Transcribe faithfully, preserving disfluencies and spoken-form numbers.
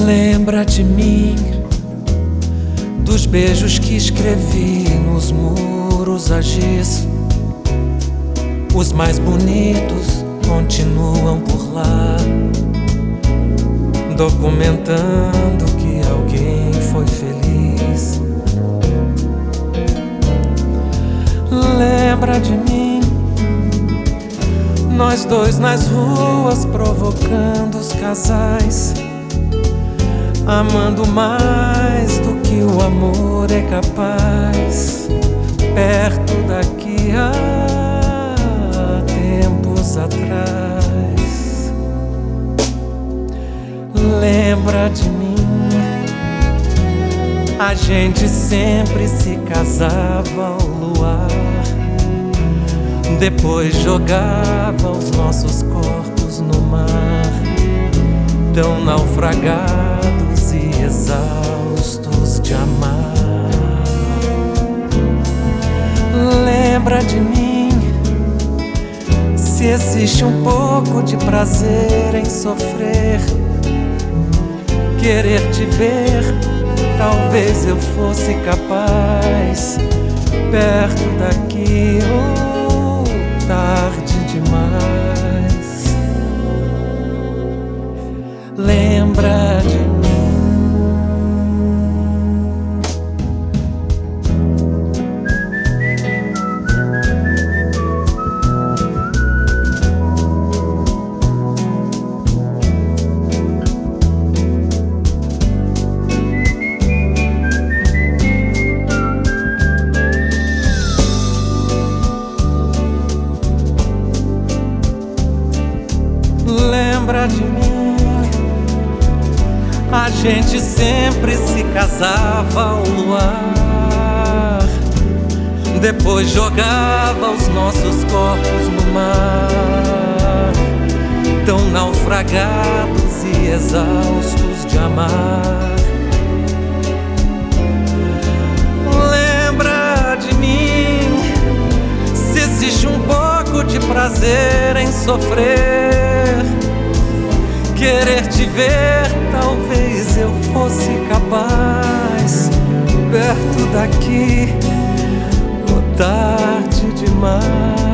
Lembra de mim, dos beijos que escrevi nos muros a giz. Os mais bonitos continuam por lá, documentando que alguém foi feliz. Lembra de mim, nós dois nas ruas provocando os casais, amando mais do que o amor é capaz. Perto daqui há tempos atrás. Lembra de mim, a gente sempre se casava ao luar, depois jogava os nossos corpos no mar, tão naufragados e exaustos de amar. Lembra de mim, se existe um pouco de prazer em sofrer, querer te ver, talvez eu fosse capaz. Perto daqui ou tarde demais. Lembra de mim. Lembra de mim, a gente sempre se casava ao luar, depois jogava os nossos corpos no mar, tão naufragados e exaustos de amar. Lembra de mim, se existe um pouco de prazer em sofrer, querer te ver, talvez eu fosse capaz. Perto daqui, ou tarde demais.